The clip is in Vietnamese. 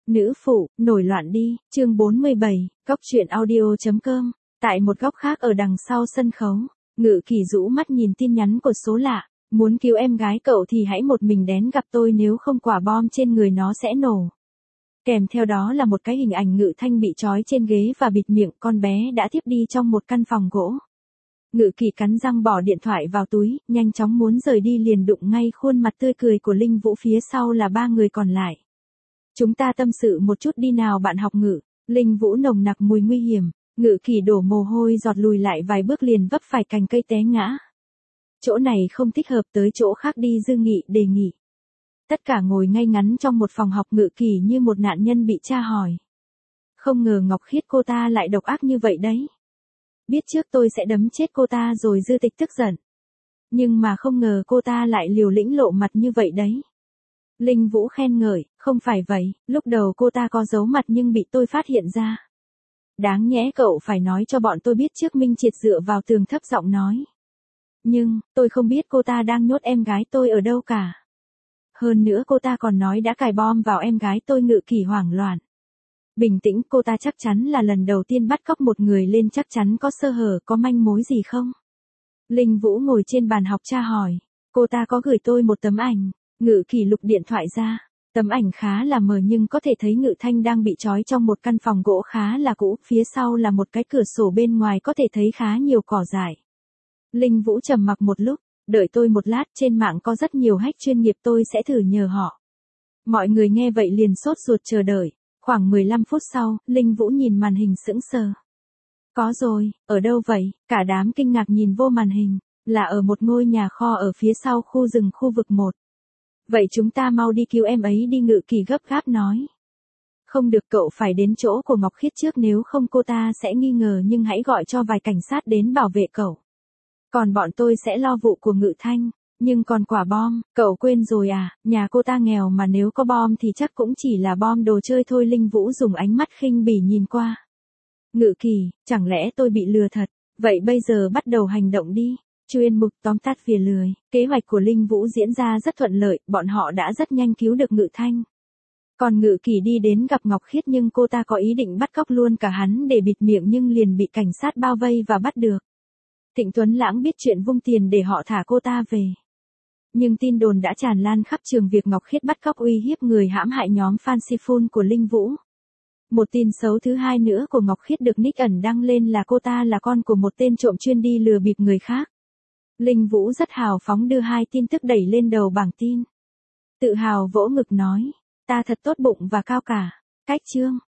Nữ phụ, nổi loạn đi, chương 47, góc truyện audio.com. Tại một góc khác ở đằng sau sân khấu, Ngự Kỳ rũ mắt nhìn tin nhắn của số lạ. Muốn cứu em gái cậu thì hãy một mình đến gặp tôi, nếu không quả bom trên người nó sẽ nổ. Kèm theo đó là một cái hình ảnh Ngự Thanh bị trói trên ghế và bịt miệng, con bé đã thiếp đi trong một căn phòng gỗ. Ngự Kỳ cắn răng bỏ điện thoại vào túi, nhanh chóng muốn rời đi liền đụng ngay khuôn mặt tươi cười của Linh Vũ, phía sau là ba người còn lại. Chúng ta tâm sự một chút đi nào bạn học Ngự. Linh Vũ nồng nặc mùi nguy hiểm, Ngự Kỳ đổ mồ hôi giọt, lùi lại vài bước liền vấp phải cành cây té ngã. Chỗ này không thích hợp, tới chỗ khác đi, Dư Nghị đề nghị. Tất cả ngồi ngay ngắn trong một phòng học, Ngự Kỳ như một nạn nhân bị tra hỏi. Không ngờ Ngọc Khiết cô ta lại độc ác như vậy đấy. Biết trước tôi sẽ đấm chết cô ta rồi, Dư Tịch tức giận. Nhưng mà không ngờ cô ta lại liều lĩnh lộ mặt như vậy đấy. Linh Vũ khen ngợi, không phải vậy, lúc đầu cô ta có giấu mặt nhưng bị tôi phát hiện ra. Đáng nhẽ cậu phải nói cho bọn tôi biết trước. Minh Triệt dựa vào tường thấp giọng nói. Nhưng, tôi không biết cô ta đang nhốt em gái tôi ở đâu cả. Hơn nữa cô ta còn nói đã cài bom vào em gái tôi. Ngự Kỳ hoảng loạn. Bình tĩnh, cô ta chắc chắn là lần đầu tiên bắt cóc một người lên, chắc chắn có sơ hở, có manh mối gì không? Linh Vũ ngồi trên bàn học tra hỏi. Cô ta có gửi tôi một tấm ảnh. Ngự Kỳ lục điện thoại ra. Tấm ảnh khá là mờ nhưng có thể thấy Ngự Thanh đang bị trói trong một căn phòng gỗ khá là cũ, phía sau là một cái cửa sổ, bên ngoài có thể thấy khá nhiều cỏ dại. Linh Vũ trầm mặc một lúc, đợi tôi một lát, trên mạng có rất nhiều hack chuyên nghiệp, tôi sẽ thử nhờ họ. Mọi người nghe vậy liền sốt ruột chờ đợi. Khoảng 15 phút sau, Linh Vũ nhìn màn hình sững sờ. Có rồi, ở đâu vậy? Cả đám kinh ngạc nhìn vô màn hình, là ở một ngôi nhà kho ở phía sau khu rừng khu vực 1. Vậy chúng ta mau đi cứu em ấy đi, Ngự Kỳ gấp gáp nói. Không được, cậu phải đến chỗ của Ngọc Khiết trước, nếu không cô ta sẽ nghi ngờ, nhưng hãy gọi cho vài cảnh sát đến bảo vệ cậu. Còn bọn tôi sẽ lo vụ của Ngự Thanh. Nhưng còn quả bom, cậu quên rồi à, nhà cô ta nghèo mà, nếu có bom thì chắc cũng chỉ là bom đồ chơi thôi. Linh Vũ dùng ánh mắt khinh bỉ nhìn qua. Ngự Kỳ, chẳng lẽ tôi bị lừa thật? Vậy bây giờ bắt đầu hành động đi. Chuyên mục tóm tắt phía lười. Kế hoạch của Linh Vũ diễn ra rất thuận lợi, bọn họ đã rất nhanh cứu được Ngự Thanh. Còn Ngự Kỳ đi đến gặp Ngọc Khiết, nhưng cô ta có ý định bắt cóc luôn cả hắn để bịt miệng, nhưng liền bị cảnh sát bao vây và bắt được. Thịnh Tuấn Lãng biết chuyện vung tiền để họ thả cô ta về. Nhưng tin đồn đã tràn lan khắp trường việc Ngọc Khiết bắt cóc uy hiếp người, hãm hại nhóm fan Sifun của Linh Vũ. Một tin xấu thứ hai nữa của Ngọc Khiết được Nick ẩn đăng lên là cô ta là con của một tên trộm chuyên đi lừa bịp người khác. Linh Vũ rất hào phóng đưa hai tin tức đẩy lên đầu bảng tin. Tự hào vỗ ngực nói, ta thật tốt bụng và cao cả. Cách chương.